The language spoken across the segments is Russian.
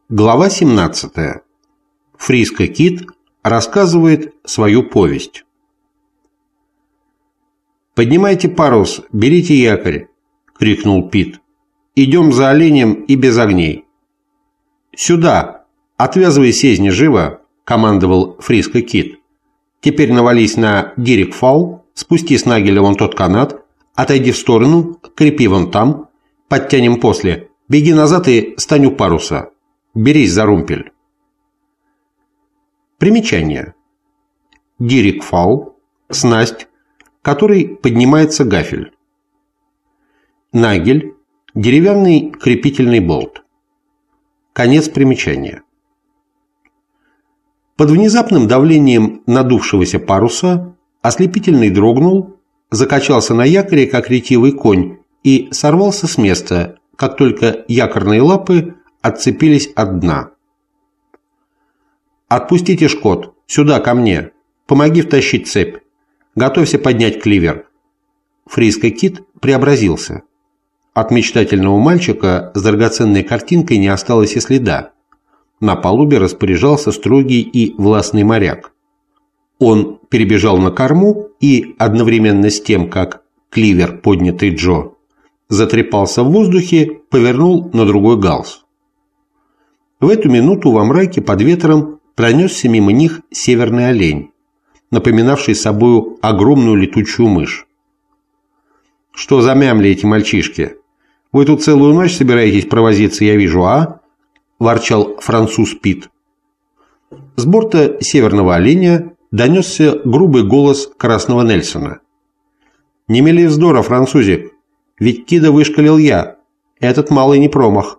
Глава 17. Фриско Кит рассказывает свою повесть. «Поднимайте парус, берите якорь!» — крикнул Пит. «Идем за оленем и без огней!» «Сюда! Отвязывай сезни живо!» — командовал Фриско Кит. «Теперь навались на Дирик-Фау, спусти с нагеля вон тот канат, отойди в сторону, крепи вон там, подтянем после, беги назад и стань у паруса. Берись за румпель». Примечание. Дирик-Фау – снасть, которой поднимается гафель. Нагель – деревянный крепительный болт. Конец примечания. Под внезапным давлением надувшегося паруса ослепительный дрогнул, закачался на якоре, как ретивый конь, и сорвался с места, как только якорные лапы отцепились от дна. «Отпустите шкот! Сюда, ко мне! Помоги втащить цепь! Готовься поднять кливер!» Фриско Кит преобразился. От мечтательного мальчика с драгоценной картинкой не осталось и следа. На палубе распоряжался строгий и властный моряк. Он перебежал на корму и, одновременно с тем, как кливер, поднятый Джо, затрепался в воздухе, повернул на другой галс. В эту минуту во мраке под ветром пронесся мимо них северный олень, напоминавший собою огромную летучую мышь. «Что за мямли эти мальчишки? Вы тут целую ночь собираетесь провозиться, я вижу, а?» – ворчал француз Пит. С борта северного оленя донесся грубый голос красного Нельсона. «Не мели вздора, французик, ведь Кида вышкалил я, этот малый не промах».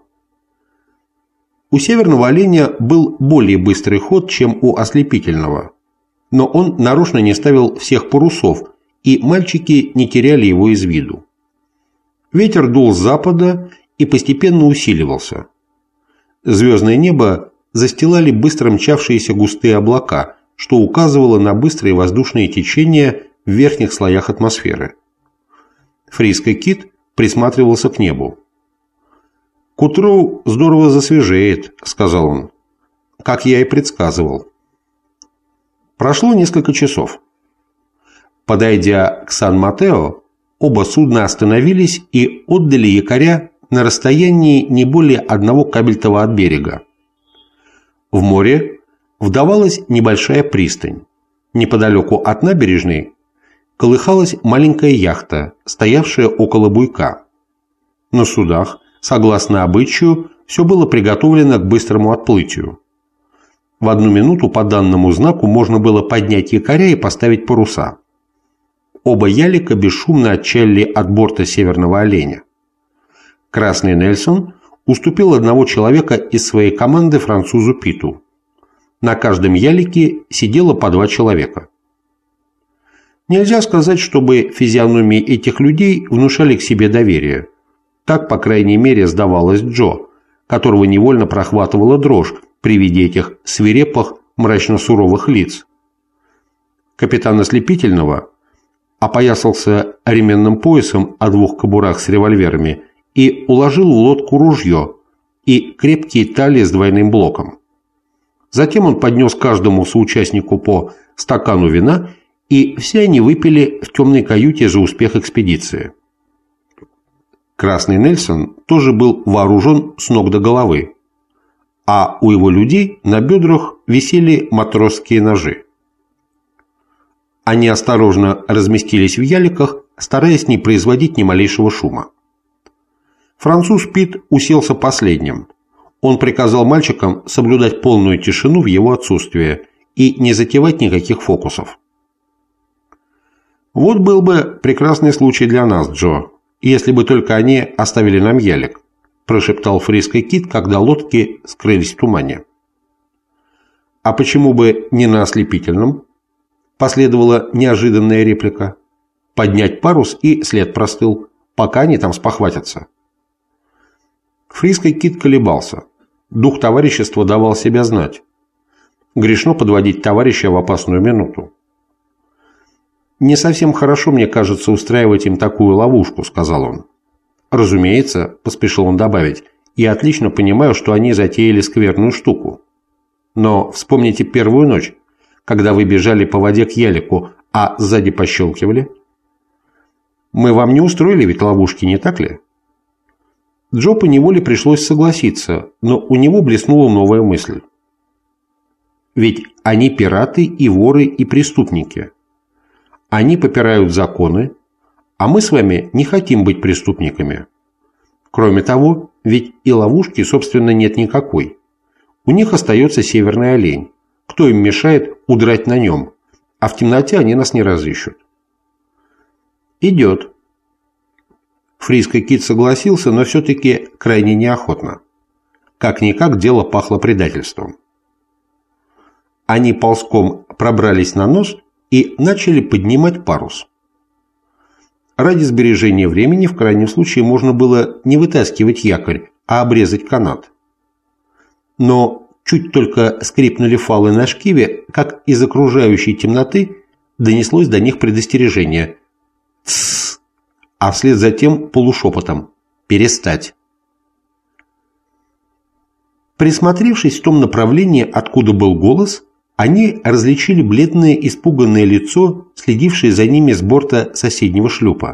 У северного оленя был более быстрый ход, чем у ослепительного, но он нарочно не ставил всех парусов, и мальчики не теряли его из виду. Ветер дул с запада и постепенно усиливался. Звездное небо застилали быстро мчавшиеся густые облака, что указывало на быстрые воздушные течения в верхних слоях атмосферы. Фриско Кит присматривался к небу. «К утру здорово засвежеет», — сказал он, — «как я и предсказывал». Прошло несколько часов. Подойдя к Сан-Матео, оба судна остановились и отдали якоря на расстоянии не более одного кабельтова от берега. В море вдавалась небольшая пристань. Неподалеку от набережной колыхалась маленькая яхта, стоявшая около буйка. На судах, согласно обычаю, все было приготовлено к быстрому отплытию. В одну минуту по данному знаку можно было поднять якоря и поставить паруса. Оба ялика бесшумно отчалили от борта северного оленя. Красный Нельсон уступил одного человека из своей команды французу Питу. На каждом ялике сидело по два человека. Нельзя сказать, чтобы физиономии этих людей внушали к себе доверие. Так, по крайней мере, сдавалось Джо, которого невольно прохватывала дрожь при виде этих свирепых, мрачно-суровых лиц. Капитан Ослепительного опоясался ременным поясом о двух кобурах с револьверами и уложил в лодку ружье и крепкие талии с двойным блоком. Затем он поднес каждому соучастнику по стакану вина, и все они выпили в темной каюте за успех экспедиции. Красный Нельсон тоже был вооружен с ног до головы, а у его людей на бедрах висели матросские ножи. Они осторожно разместились в яликах, стараясь не производить ни малейшего шума. Француз Пит уселся последним. Он приказал мальчикам соблюдать полную тишину в его отсутствие и не затевать никаких фокусов. «Вот был бы прекрасный случай для нас, Джо, если бы только они оставили нам ялик», – прошептал Фриско Кит, когда лодки скрылись в тумане. «А почему бы не на ослепительном?» – последовала неожиданная реплика. «Поднять парус, и след простыл, пока они там спохватятся». Фриско Кит колебался. Дух товарищества давал себя знать. Грешно подводить товарища в опасную минуту. «Не совсем хорошо, мне кажется, устраивать им такую ловушку», — сказал он. «Разумеется», — поспешил он добавить, — Я отлично понимаю, что они затеяли скверную штуку. Но вспомните первую ночь, когда вы бежали по воде к ялику, а сзади пощелкивали. Мы вам не устроили ведь ловушки, не так ли? Джо поневоле пришлось согласиться, но у него блеснула новая мысль. Ведь они пираты и воры и преступники. Они попирают законы, а мы с вами не хотим быть преступниками. Кроме того, ведь и ловушки, собственно, нет никакой. У них остается северный олень. Кто им мешает удрать на нем? А в темноте они нас не разыщут. Идет. Фриско Кит согласился, но все-таки крайне неохотно. Как-никак дело пахло предательством. Они ползком пробрались на нос и начали поднимать парус. Ради сбережения времени в крайнем случае можно было не вытаскивать якорь, а обрезать канат. Но чуть только скрипнули фалы на шкиве, как из окружающей темноты донеслось до них предостережение «Тссс», а вслед за тем полушепотом «Перестать». Присмотревшись в том направлении, откуда был голос, они различили бледное испуганное лицо, следившее за ними с борта соседнего шлюпа.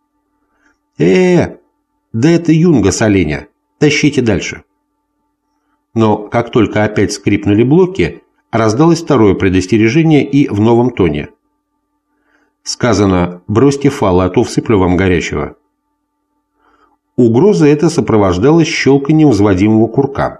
Да это юнга с оленя, тащите дальше». Но как только опять скрипнули блоки, раздалось второе предостережение и в новом тоне. Сказано «бросьте фалы, а то всыплю вам горячего». Угроза эта сопровождалась щелканием взводимого курка.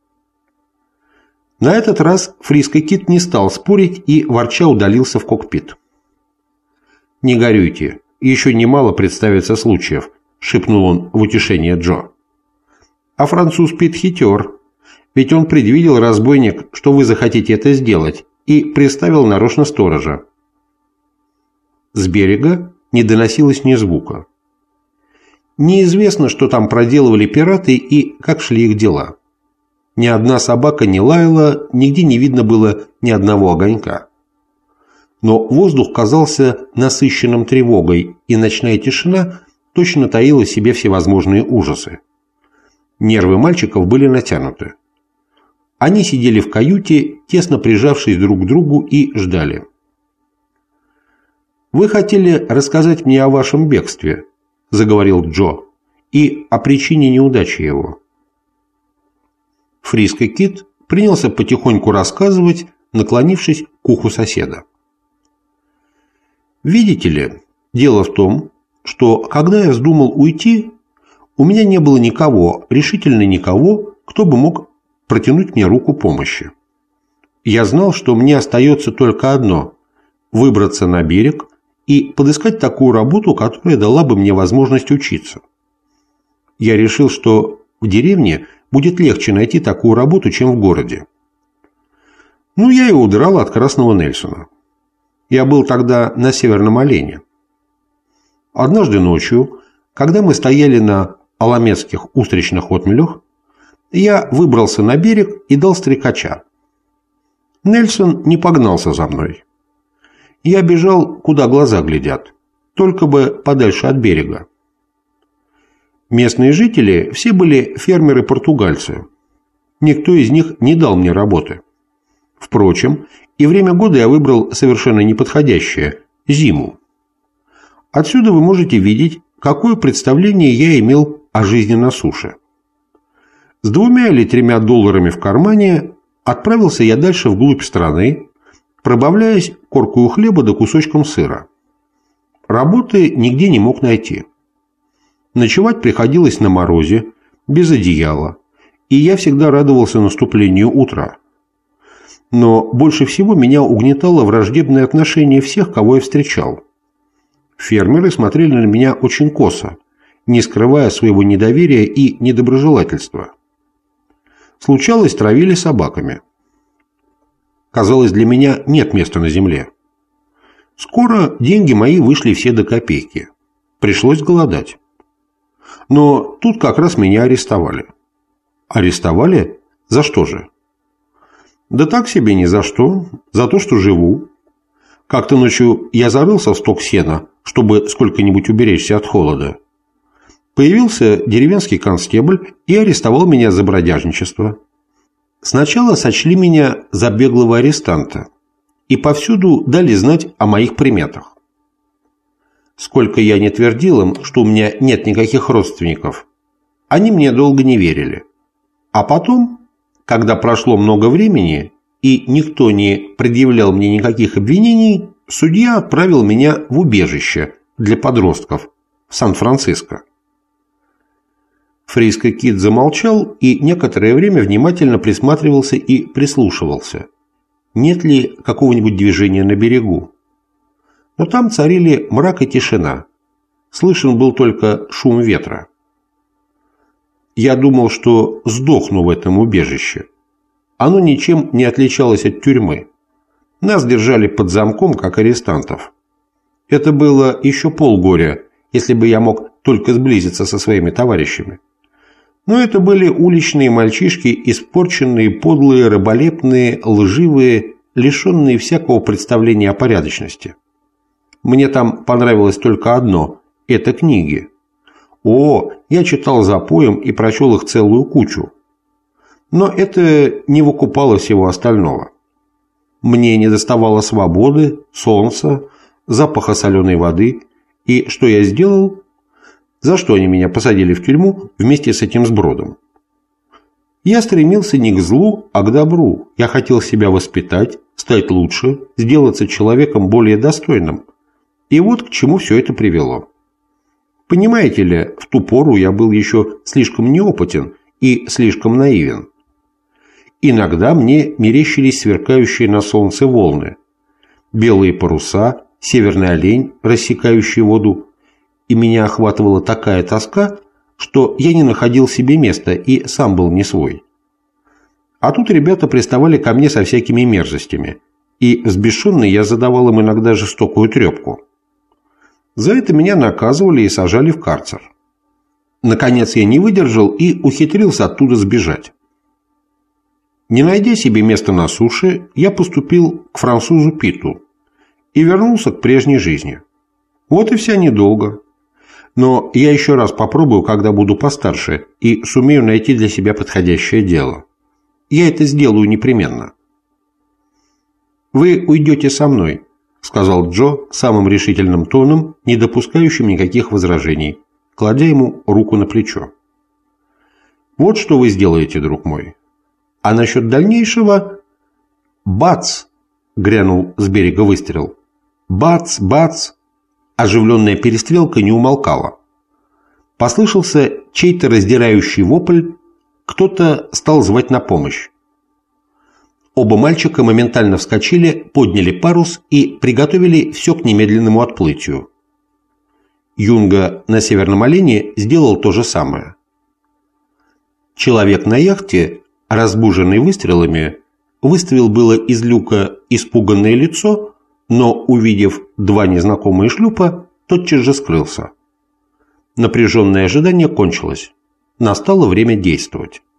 На этот раз Фриско Кит не стал спорить и ворча удалился в кокпит. «Не горюйте, еще немало представится случаев», — шепнул он в утешение Джо. «А француз Пит хитер, ведь он предвидел, разбойник, что вы захотите это сделать, и приставил нарочно сторожа». С берега не доносилось ни звука. Неизвестно, что там проделывали пираты и как шли их дела. Ни одна собака не лаяла, нигде не видно было ни одного огонька. Но воздух казался насыщенным тревогой, и ночная тишина точно таила в себе всевозможные ужасы. Нервы мальчиков были натянуты. Они сидели в каюте, тесно прижавшись друг к другу, и ждали. «Вы хотели рассказать мне о вашем бегстве», — заговорил Джо, — «и о причине неудачи его». Фриско Кит принялся потихоньку рассказывать, наклонившись к уху соседа. «Видите ли, дело в том, что, когда я вздумал уйти, у меня не было никого, решительно никого, кто бы мог протянуть мне руку помощи. Я знал, что мне остается только одно – выбраться на берег и подыскать такую работу, которая дала бы мне возможность учиться. Я решил, что в деревне будет легче найти такую работу, чем в городе. Ну, я и удрал от Красного Нельсона. Я был тогда на Северном Олене. Однажды ночью, когда мы стояли на аламетских устричных отмелях, я выбрался на берег и дал стрекача. Нельсон не погнался за мной. Я бежал, куда глаза глядят, только бы подальше от берега. Местные жители все были фермеры-португальцы. Никто из них не дал мне работы. Впрочем, и время года я выбрал совершенно неподходящее – зиму. Отсюда вы можете видеть, какое представление я имел о жизни на суше. С 2 или 3 долларами в кармане отправился я дальше вглубь страны, пробавляясь коркою хлеба да кусочком сыра. Работы нигде не мог найти. Ночевать приходилось на морозе, без одеяла, и я всегда радовался наступлению утра. Но больше всего меня угнетало враждебное отношение всех, кого я встречал. Фермеры смотрели на меня очень косо, не скрывая своего недоверия и недоброжелательства. Случалось, травили собаками. Казалось, для меня нет места на земле. Скоро деньги мои вышли все до копейки. Пришлось голодать. Но тут как раз меня арестовали. Арестовали? За что же? Да так себе ни за что. За то, что живу. Как-то ночью я зарылся в сток сена, чтобы сколько-нибудь уберечься от холода. Появился деревенский констебль и арестовал меня за бродяжничество. Сначала сочли меня за беглого арестанта и повсюду дали знать о моих приметах. Сколько я не твердил им, что у меня нет никаких родственников, они мне долго не верили. А потом, когда прошло много времени и никто не предъявлял мне никаких обвинений, судья отправил меня в убежище для подростков в Сан-Франциско. Фриско Кид замолчал и некоторое время внимательно присматривался и прислушивался, нет ли какого-нибудь движения на берегу. Но там царили мрак и тишина. Слышен был только шум ветра. Я думал, что сдохну в этом убежище. Оно ничем не отличалось от тюрьмы. Нас держали под замком, как арестантов. Это было еще полгоря, если бы я мог только сблизиться со своими товарищами. Но это были уличные мальчишки, испорченные, подлые, раболепные, лживые, лишенные всякого представления о порядочности. Мне там понравилось только одно – это книги. О, я читал запоем и прочел их целую кучу. Но это не выкупало всего остального. Мне недоставало свободы, солнца, запаха соленой воды. И что я сделал? За что они меня посадили в тюрьму вместе с этим сбродом? Я стремился не к злу, а к добру. Я хотел себя воспитать, стать лучше, сделаться человеком более достойным. И вот к чему все это привело. Понимаете ли, в ту пору я был еще слишком неопытен и слишком наивен. Иногда мне мерещились сверкающие на солнце волны, белые паруса, северный олень, рассекающий воду, и меня охватывала такая тоска, что я не находил себе места и сам был не свой. А тут ребята приставали ко мне со всякими мерзостями, и взбешенный я задавал им иногда жестокую трепку. За это меня наказывали и сажали в карцер. Наконец я не выдержал и ухитрился оттуда сбежать. Не найдя себе места на суше, я поступил к французу Питу и вернулся к прежней жизни. Вот и вся недолго. Но я еще раз попробую, когда буду постарше, и сумею найти для себя подходящее дело. Я это сделаю непременно. «Вы уйдете со мной», — сказал Джо самым решительным тоном, не допускающим никаких возражений, кладя ему руку на плечо. «Вот что вы сделаете, друг мой. А насчет дальнейшего...» «Бац!» — грянул с берега выстрел. «Бац! Бац!» Оживленная перестрелка не умолкала. Послышался чей-то раздирающий вопль, кто-то стал звать на помощь. Оба мальчика моментально вскочили, подняли парус и приготовили все к немедленному отплытию. Юнга на Северном Олене сделал то же самое. Человек на яхте, разбуженный выстрелами, выставил было из люка испуганное лицо, но, увидев два незнакомые шлюпа, тотчас же скрылся. Напряженное ожидание кончилось. Настало время действовать.